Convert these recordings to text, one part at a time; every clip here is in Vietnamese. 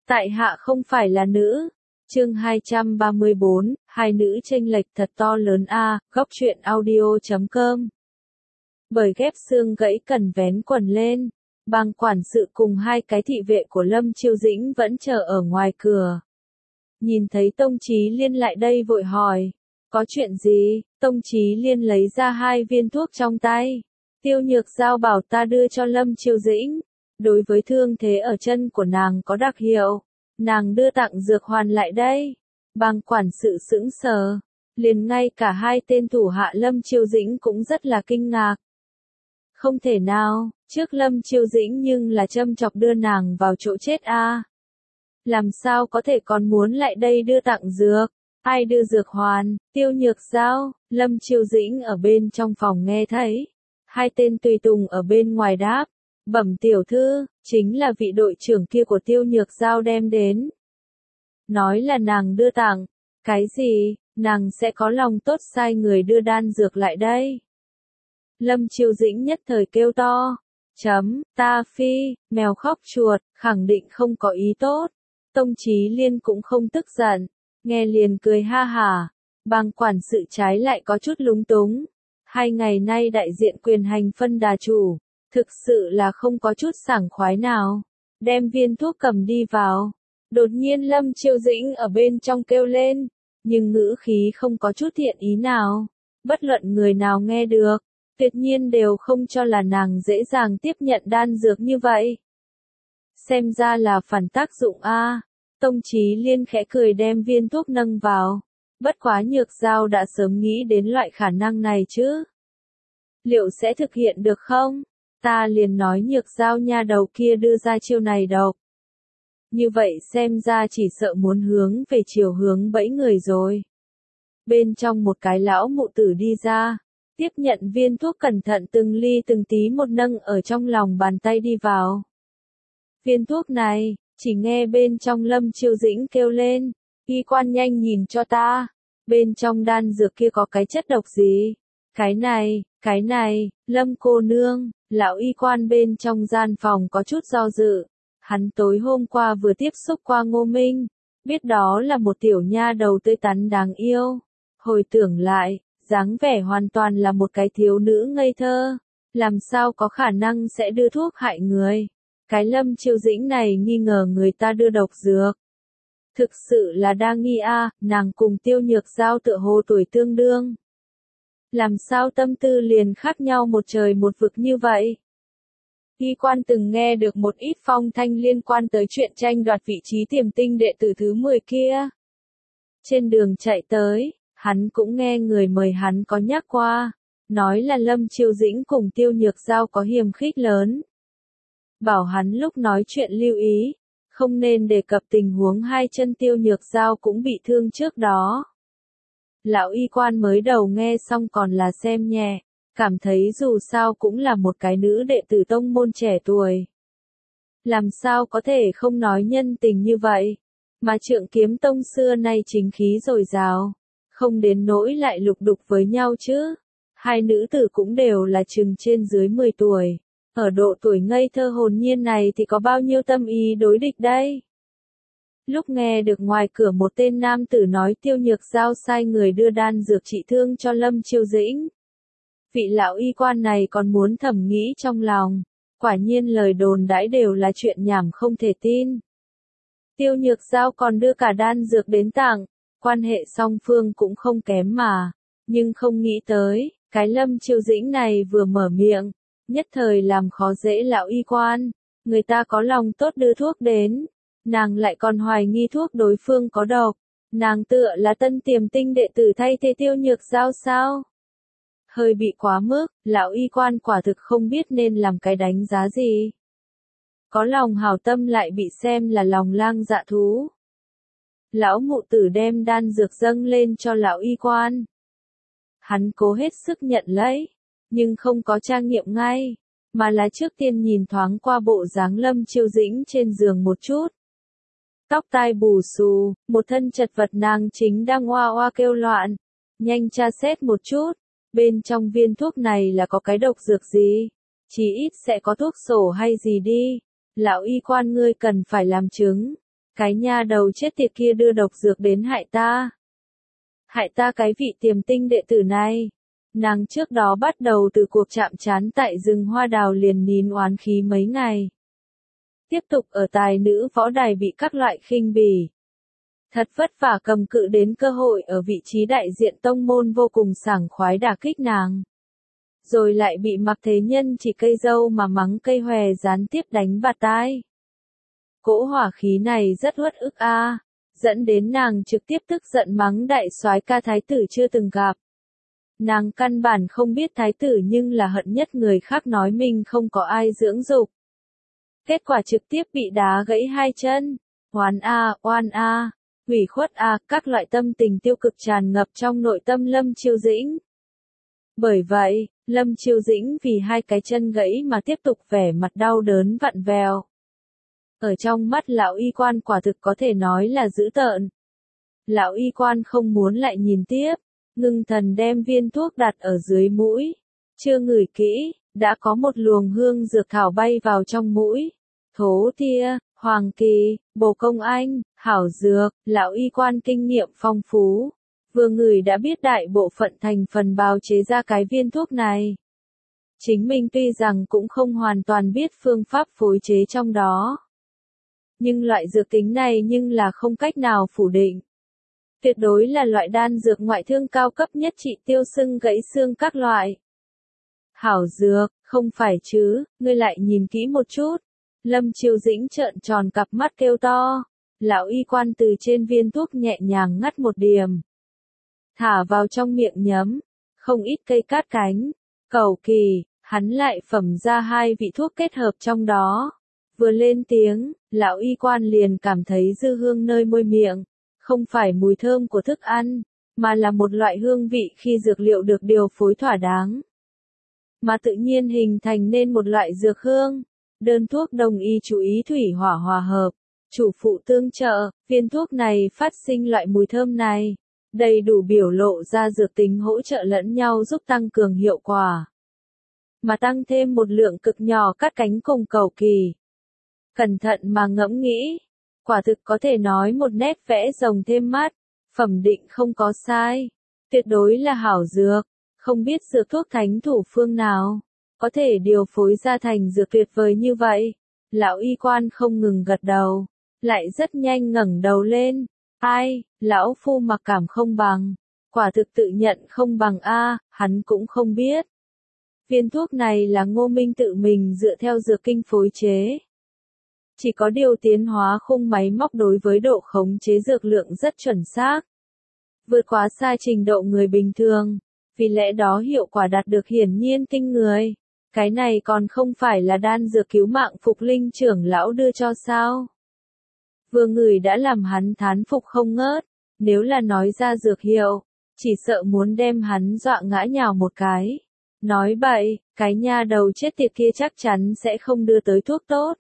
Tại hạ không phải là nữ. Chương 234, hai nữ chênh lệch thật to lớn a, góc truyện audio.com. Bởi ghép xương gãy cần vén quần lên, bang quản sự cùng hai cái thị vệ của Lâm Chiêu Dĩnh vẫn chờ ở ngoài cửa. Nhìn thấy Tông Chí Liên lại đây vội hỏi, có chuyện gì? Tông Chí Liên lấy ra 2 viên thuốc trong tay. Tiêu Nhược Giao bảo ta đưa cho Lâm Chiêu Dĩnh. Đối với thương thế ở chân của nàng có đặc hiệu, nàng đưa tặng dược hoàn lại đây. Bang quản sự sững sờ, liền ngay cả 2 tên thủ hạ Lâm Chiêu Dĩnh cũng rất là kinh ngạc. Không thể nào, trước Lâm Chiêu Dĩnh nhưng là châm chọc đưa nàng vào chỗ chết a. Làm sao có thể còn muốn lại đây đưa tặng dược? Ai đưa dược hoàn? Tiêu Nhược Giao. Lâm Chiêu Dĩnh ở bên trong phòng nghe thấy. 2 tên tùy tùng ở bên ngoài đáp. Bẩm tiểu thư, chính là vị đội trưởng kia của Tiêu Nhược Giao đem đến. Nói là nàng đưa tặng. Cái gì? Nàng sẽ có lòng tốt sai người đưa đan dược lại đây. Lâm Chiêu Dĩnh nhất thời kêu to. Ta phi, mèo khóc chuột, khẳng định không có ý tốt. Tông Chí Liên cũng không tức giận, nghe liền cười ha hả. Bang quản sự trái lại có chút lúng túng. 2 ngày nay đại diện quyền hành phân đà chủ, thực sự là không có chút sảng khoái nào. Đem viên thuốc cầm đi vào. Đột nhiên Lâm Chiêu Dĩnh ở bên trong kêu lên, nhưng ngữ khí không có chút thiện ý nào. Bất luận người nào nghe được, tuyệt nhiên đều không cho là nàng dễ dàng tiếp nhận đan dược như vậy. Xem ra là phản tác dụng a. Tông Chí Liên khẽ cười đem viên thuốc nâng vào. Bất quá Nhược Giao đã sớm nghĩ đến loại khả năng này chứ. Liệu sẽ thực hiện được không? Ta liền nói Nhược Giao nha đầu kia đưa ra chiêu này độc. Như vậy xem ra chỉ sợ muốn hướng về chiều hướng bẫy người rồi. Bên trong một cái lão mụ tử đi ra, tiếp nhận viên thuốc cẩn thận từng ly từng tí một nâng ở trong lòng bàn tay đi vào. Viên thuốc này, chỉ nghe bên trong Lâm Chiêu Dĩnh kêu lên, y quan nhanh nhìn cho ta, bên trong đan dược kia có cái chất độc gì? Cái này, Lâm cô nương, lão y quan bên trong gian phòng có chút do dự. Hắn tối hôm qua vừa tiếp xúc qua Ngô Minh, biết đó là một tiểu nha đầu tươi tắn đáng yêu. Hồi tưởng lại, dáng vẻ hoàn toàn là một cái thiếu nữ ngây thơ, làm sao có khả năng sẽ đưa thuốc hại người. Cái Lâm Chiêu Dĩnh này nghi ngờ người ta đưa độc dược. Thực sự là đa nghi a, nàng cùng Tiêu Nhược Giao tựa hồ tuổi tương đương. Làm sao tâm tư liền khác nhau một trời một vực như vậy? Y quan từng nghe được một ít phong thanh liên quan tới chuyện tranh đoạt vị trí tiềm tinh đệ tử thứ 10 kia. Trên đường chạy tới, hắn cũng nghe người mời hắn có nhắc qua, nói là Lâm Chiêu Dĩnh cùng Tiêu Nhược Giao có hiềm khích lớn. Bảo hắn lúc nói chuyện lưu ý, không nên đề cập tình huống 2 chân Tiêu Nhược Giao cũng bị thương trước đó. Lão y quan mới đầu nghe xong còn là xem nhẹ, cảm thấy dù sao cũng là một cái nữ đệ tử tông môn trẻ tuổi. Làm sao có thể không nói nhân tình như vậy, mà Trượng Kiếm Tông xưa nay chính khí dồi dào, không đến nỗi lại lục đục với nhau chứ. 2 nữ tử cũng đều là chừng trên dưới 10 tuổi. Ở độ tuổi ngây thơ hồn nhiên này thì có bao nhiêu tâm ý đối địch đây? Lúc nghe được ngoài cửa một tên nam tử nói Tiêu Nhược Giao sai người đưa đan dược trị thương cho Lâm Chiêu Dĩnh. Vị lão y quan này còn muốn thầm nghĩ trong lòng, quả nhiên lời đồn đãi đều là chuyện nhảm không thể tin. Tiêu Nhược Giao còn đưa cả đan dược đến tặng, quan hệ song phương cũng không kém mà, nhưng không nghĩ tới, cái Lâm Chiêu Dĩnh này vừa mở miệng, nhất thời làm khó dễ lão y quan, người ta có lòng tốt đưa thuốc đến, nàng lại còn hoài nghi thuốc đối phương có độc, nàng tựa là tân tiềm tinh đệ tử thay thế Tiêu Nhược Giao sao? Hơi bị quá mức, lão y quan quả thực không biết nên làm cái đánh giá gì. Có lòng hảo tâm lại bị xem là lòng lang dạ thú. Lão mụ tử đem đan dược dâng lên cho lão y quan. Hắn cố hết sức nhận lấy, nhưng không có trang nghiệm ngay, mà là trước tiên nhìn thoáng qua bộ dáng Lâm Chiêu Dĩnh trên giường một chút. Tóc tai bù xù, một thân chật vật nàng chính đang oa oa kêu loạn. Nhanh tra xét một chút, bên trong viên thuốc này là có cái độc dược gì? Chí ít sẽ có thuốc sổ hay gì đi. Lão y quan ngươi cần phải làm chứng. Cái nha đầu chết tiệt kia đưa độc dược đến hại ta. Hại ta cái vị tiềm tinh đệ tử này. Nàng trước đó bắt đầu từ cuộc chạm trán tại rừng hoa đào liền nín oán khí mấy ngày. Tiếp tục ở tài nữ võ đài bị các loại khinh bỉ. Thật vất vả cầm cự đến cơ hội ở vị trí đại diện tông môn vô cùng sảng khoái đả kích nàng. Rồi lại bị Mặc Thế Nhân chỉ cây dâu mà mắng cây hòe gián tiếp đánh bạt tai. Cỗ hỏa khí này rất uất ức a, dẫn đến nàng trực tiếp tức giận mắng đại soái ca thái tử chưa từng gặp. Nàng căn bản không biết thái tử nhưng là hận nhất người khác nói mình không có ai dưỡng dục. Kết quả trực tiếp bị đá gãy hai chân. Oán a, oan a, ủy khuất a, các loại tâm tình tiêu cực tràn ngập trong nội tâm Lâm Chiêu Dĩnh. Bởi vậy, Lâm Chiêu Dĩnh vì hai cái chân gãy mà tiếp tục vẻ mặt đau đớn vặn vẹo. Ở trong mắt lão y quan quả thực có thể nói là dữ tợn. Lão y quan không muốn lại nhìn tiếp, ngưng thần đem viên thuốc đặt ở dưới mũi. Chưa ngửi kỹ, đã có một luồng hương dược thảo bay vào trong mũi. Thố Thia, Hoàng Kỳ, Bồ Công Anh, Hảo Dược, lão y quan kinh nghiệm phong phú. Vừa ngửi đã biết đại bộ phận thành phần bào chế ra cái viên thuốc này. Chính mình tuy rằng cũng không hoàn toàn biết phương pháp phối chế trong đó. Nhưng loại dược tính này nhưng là không cách nào phủ định. Tuyệt đối là loại đan dược ngoại thương cao cấp nhất trị tiêu sưng gãy xương các loại. Hảo Dược, không phải chứ, ngươi lại nhìn kỹ một chút. Lâm Chiêu Dĩnh trợn tròn cặp mắt kêu to. Lão y quan từ trên viên thuốc nhẹ nhàng ngắt một điểm. Thả vào trong miệng nhấm. Không ít cây cát cánh. Cầu kỳ, hắn lại phẩm ra hai vị thuốc kết hợp trong đó. Vừa lên tiếng, lão y quan liền cảm thấy dư hương nơi môi miệng. Không phải mùi thơm của thức ăn, mà là một loại hương vị khi dược liệu được điều phối thỏa đáng. Mà tự nhiên hình thành nên một loại dược hương. Đơn thuốc đồng y chú ý thủy hỏa hòa hợp, chủ phụ tương trợ, viên thuốc này phát sinh loại mùi thơm này. Đầy đủ biểu lộ ra dược tính hỗ trợ lẫn nhau giúp tăng cường hiệu quả. Mà tăng thêm một lượng cực nhỏ cắt cánh cùng cầu kỳ. Cẩn thận mà ngẫm nghĩ. Quả thực có thể nói một nét vẽ rồng thêm mắt. Phẩm định không có sai. Tuyệt đối là hảo dược. Không biết dược thuốc thánh thủ phương nào. Có thể điều phối ra thành dược tuyệt vời như vậy. Lão y quan không ngừng gật đầu. Lại rất nhanh ngẩng đầu lên. Ai, lão phu mặc cảm không bằng. Quả thực tự nhận không bằng a, hắn cũng không biết. Viên thuốc này là Ngô Minh tự mình dựa theo dược kinh phối chế. Chỉ có điều tiến hóa khung máy móc đối với độ khống chế dược lượng rất chuẩn xác. Vượt quá xa trình độ người bình thường. Vì lẽ đó hiệu quả đạt được hiển nhiên kinh người. Cái này còn không phải là đan dược cứu mạng Phục Linh trưởng lão đưa cho sao. Vừa ngửi đã làm hắn thán phục không ngớt. Nếu là nói ra dược hiệu, chỉ sợ muốn đem hắn dọa ngã nhào một cái. Nói bậy, cái nha đầu chết tiệt kia chắc chắn sẽ không đưa tới thuốc tốt.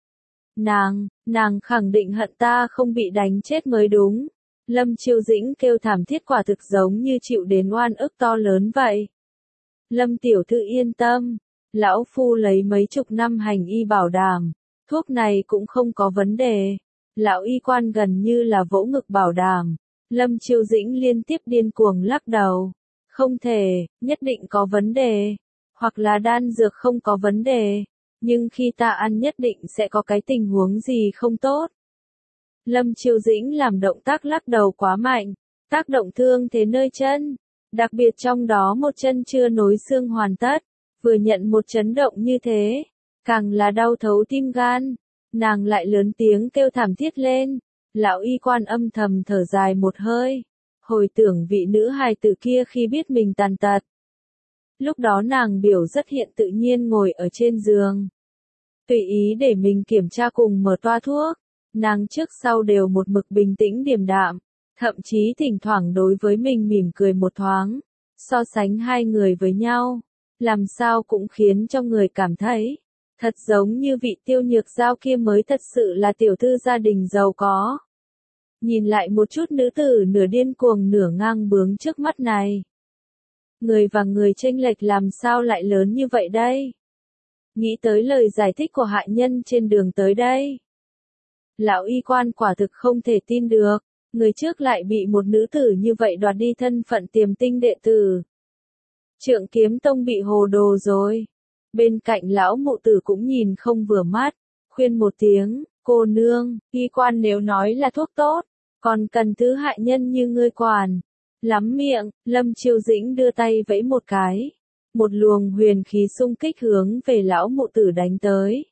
Nàng khẳng định hận ta không bị đánh chết mới đúng. Lâm Chiêu Dĩnh kêu thảm thiết quả thực giống như chịu đến oan ức to lớn vậy. Lâm tiểu thư yên tâm, lão phu lấy mấy chục năm hành y bảo đảm, thuốc này cũng không có vấn đề. Lão y quan gần như là vỗ ngực bảo đảm. Lâm Chiêu Dĩnh liên tiếp điên cuồng lắc đầu. Không thể, nhất định có vấn đề. Hoặc là đan dược không có vấn đề. Nhưng khi ta ăn nhất định sẽ có cái tình huống gì không tốt. Lâm Chiêu Dĩnh làm động tác lắc đầu quá mạnh. Tác động thương thế nơi chân. Đặc biệt trong đó một chân chưa nối xương hoàn tất. Vừa nhận một chấn động như thế. Càng là đau thấu tim gan. Nàng lại lớn tiếng kêu thảm thiết lên. Lão y quan âm thầm thở dài một hơi. Hồi tưởng vị nữ hài tử kia khi biết mình tàn tật. Lúc đó nàng biểu rất hiện tự nhiên ngồi ở trên giường. Tùy ý để mình kiểm tra cùng mở toa thuốc. Nàng trước sau đều một mực bình tĩnh điềm đạm. Thậm chí thỉnh thoảng đối với mình mỉm cười một thoáng. So sánh hai người với nhau. Làm sao cũng khiến cho người cảm thấy. Thật giống như vị Tiêu Nhược Giao kia mới thật sự là tiểu thư gia đình giàu có. Nhìn lại một chút nữ tử nửa điên cuồng nửa ngang bướng trước mắt này. Người và người chênh lệch làm sao lại lớn như vậy đây? Nghĩ tới lời giải thích của hạ nhân trên đường tới đây. Lão y quan quả thực không thể tin được, người trước lại bị một nữ tử như vậy đoạt đi thân phận tiềm tinh đệ tử. Trượng Kiếm Tông bị hồ đồ rồi. Bên cạnh lão mụ tử cũng nhìn không vừa mắt, khuyên một tiếng, cô nương, y quan nếu nói là thuốc tốt, còn cần thứ hại nhân như ngươi quản. Lắm miệng, Lâm Chiêu Dĩnh đưa tay vẫy một cái. Một luồng huyền khí xung kích hướng về lão mụ tử đánh tới.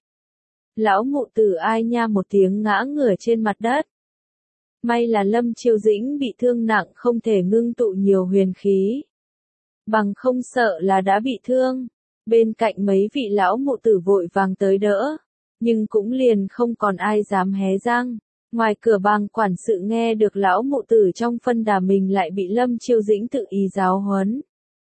Lão mụ tử ai nha một tiếng ngã ngửa trên mặt đất. May là Lâm Chiêu Dĩnh bị thương nặng không thể ngưng tụ nhiều huyền khí. Bằng không sợ là đã bị thương. Bên cạnh mấy vị lão mụ tử vội vàng tới đỡ. Nhưng cũng liền không còn ai dám hé răng. Ngoài cửa bang quản sự nghe được lão mụ tử trong phân đà mình lại bị Lâm Chiêu Dĩnh tự ý giáo huấn.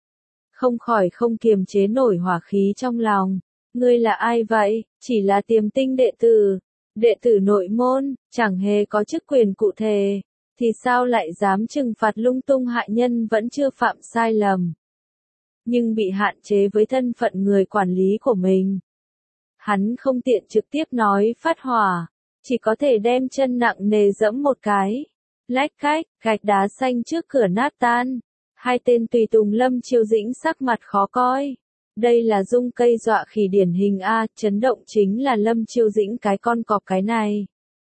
Không khỏi không kiềm chế nổi hỏa khí trong lòng. Ngươi là ai vậy? Chỉ là tiềm tinh đệ tử. Đệ tử nội môn, chẳng hề có chức quyền cụ thể. Thì sao lại dám trừng phạt lung tung hại nhân vẫn chưa phạm sai lầm. Nhưng bị hạn chế với thân phận người quản lý của mình. Hắn không tiện trực tiếp nói phát hỏa. Chỉ có thể đem chân nặng nề giẫm một cái. Lách cách, gạch đá xanh trước cửa nát tan. Hai tên tùy tùng Lâm Chiêu Dĩnh sắc mặt khó coi. Đây là dung cây dọa khỉ điển hình A, chấn động chính là Lâm Chiêu Dĩnh cái con cọp cái này.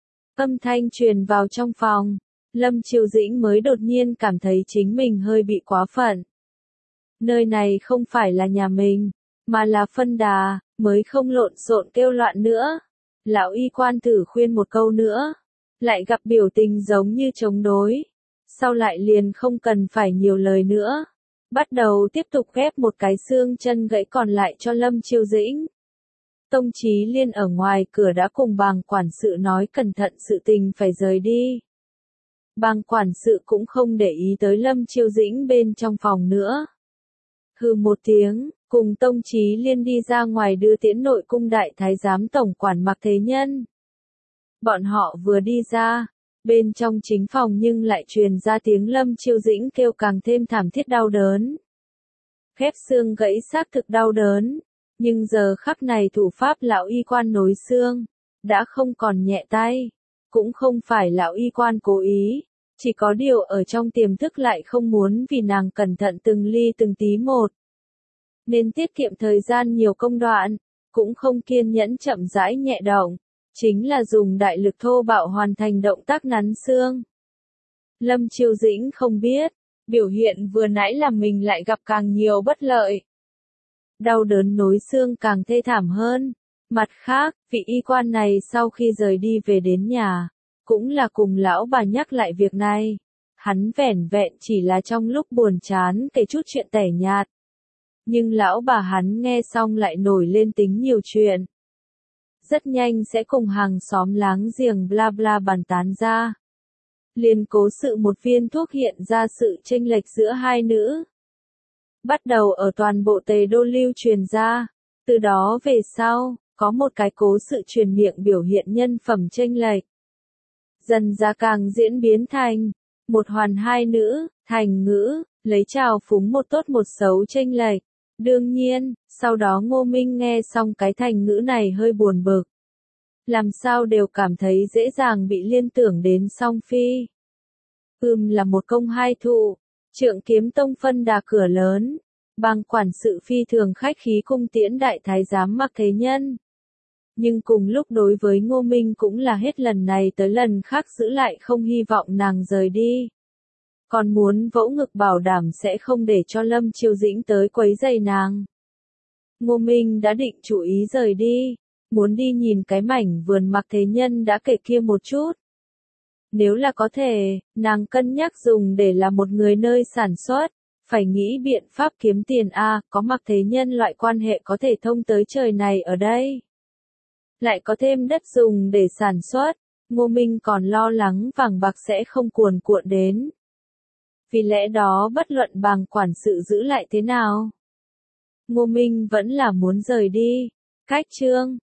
Âm thanh truyền vào trong phòng. Lâm Chiêu Dĩnh mới đột nhiên cảm thấy chính mình hơi bị quá phận. Nơi này không phải là nhà mình, mà là phân đà, mới không lộn xộn kêu loạn nữa. Lão y quan thử khuyên một câu nữa, lại gặp biểu tình giống như chống đối. Sau lại liền không cần phải nhiều lời nữa. Bắt đầu tiếp tục ghép một cái xương chân gãy còn lại cho Lâm Chiêu Dĩnh. Tông Chí Liên ở ngoài cửa đã cùng bàng quản sự nói cẩn thận sự tình phải rời đi. Bàng quản sự cũng không để ý tới Lâm Chiêu Dĩnh bên trong phòng nữa. Hừ một tiếng, cùng Tông Chí Liên đi ra ngoài đưa tiễn nội cung đại thái giám tổng quản Mạc Thế Nhân. Bọn họ vừa đi ra, bên trong chính phòng nhưng lại truyền ra tiếng Lâm Chiêu Dĩnh kêu càng thêm thảm thiết đau đớn. Khép xương gãy xác thực đau đớn, nhưng giờ khắc này thủ pháp lão y quan nối xương, đã không còn nhẹ tay, cũng không phải lão y quan cố ý, chỉ có điều ở trong tiềm thức lại không muốn vì nàng cẩn thận từng ly từng tí một. Nên tiết kiệm thời gian nhiều công đoạn, cũng không kiên nhẫn chậm rãi nhẹ động. Chính là dùng đại lực thô bạo hoàn thành động tác nắn xương. Lâm Chiêu Dĩnh không biết, biểu hiện vừa nãy làm mình lại gặp càng nhiều bất lợi. Đau đớn nối xương càng thê thảm hơn. Mặt khác, vị y quan này sau khi rời đi về đến nhà, cũng là cùng lão bà nhắc lại việc này. Hắn vẻn vẹn chỉ là trong lúc buồn chán kể chút chuyện tẻ nhạt. Nhưng lão bà hắn nghe xong lại nổi lên tính nhiều chuyện. Rất nhanh sẽ cùng hàng xóm láng giềng bla bla bàn tán ra. Liền cố sự một viên thuốc hiện ra sự chênh lệch giữa hai nữ. Bắt đầu ở toàn bộ Tề Đô lưu truyền ra. Từ đó về sau, có một cái cố sự truyền miệng biểu hiện nhân phẩm chênh lệch. Dần ra càng diễn biến thành một hoàn hai nữ, thành ngữ, lấy trào phúng một tốt một xấu chênh lệch. Đương nhiên, sau đó Ngô Minh nghe xong cái thành ngữ này hơi buồn bực. Làm sao đều cảm thấy dễ dàng bị liên tưởng đến song phi. Là một công hai thụ, Trượng Kiếm Tông phân đà cửa lớn. Bàng quản sự phi thường khách khí cung tiễn đại thái giám Mạc Thế Nhân. Nhưng cùng lúc đối với Ngô Minh cũng là hết lần này tới lần khác giữ lại không hy vọng nàng rời đi. Còn muốn vỗ ngực bảo đảm sẽ không để cho Lâm Chiêu Dĩnh tới quấy rầy nàng. Ngô Minh đã định chủ ý rời đi, muốn đi nhìn cái mảnh vườn Mạc Thế Nhân đã kể kia một chút. Nếu là có thể, nàng cân nhắc dùng để là một người nơi sản xuất, phải nghĩ biện pháp kiếm tiền có Mạc Thế Nhân loại quan hệ có thể thông tới trời này ở đây. Lại có thêm đất dùng để sản xuất, Ngô Minh còn lo lắng vàng bạc sẽ không cuồn cuộn đến. Vì lẽ đó bất luận bàng quản sự giữ lại thế nào, Ngô Minh vẫn là muốn rời đi. Cách chương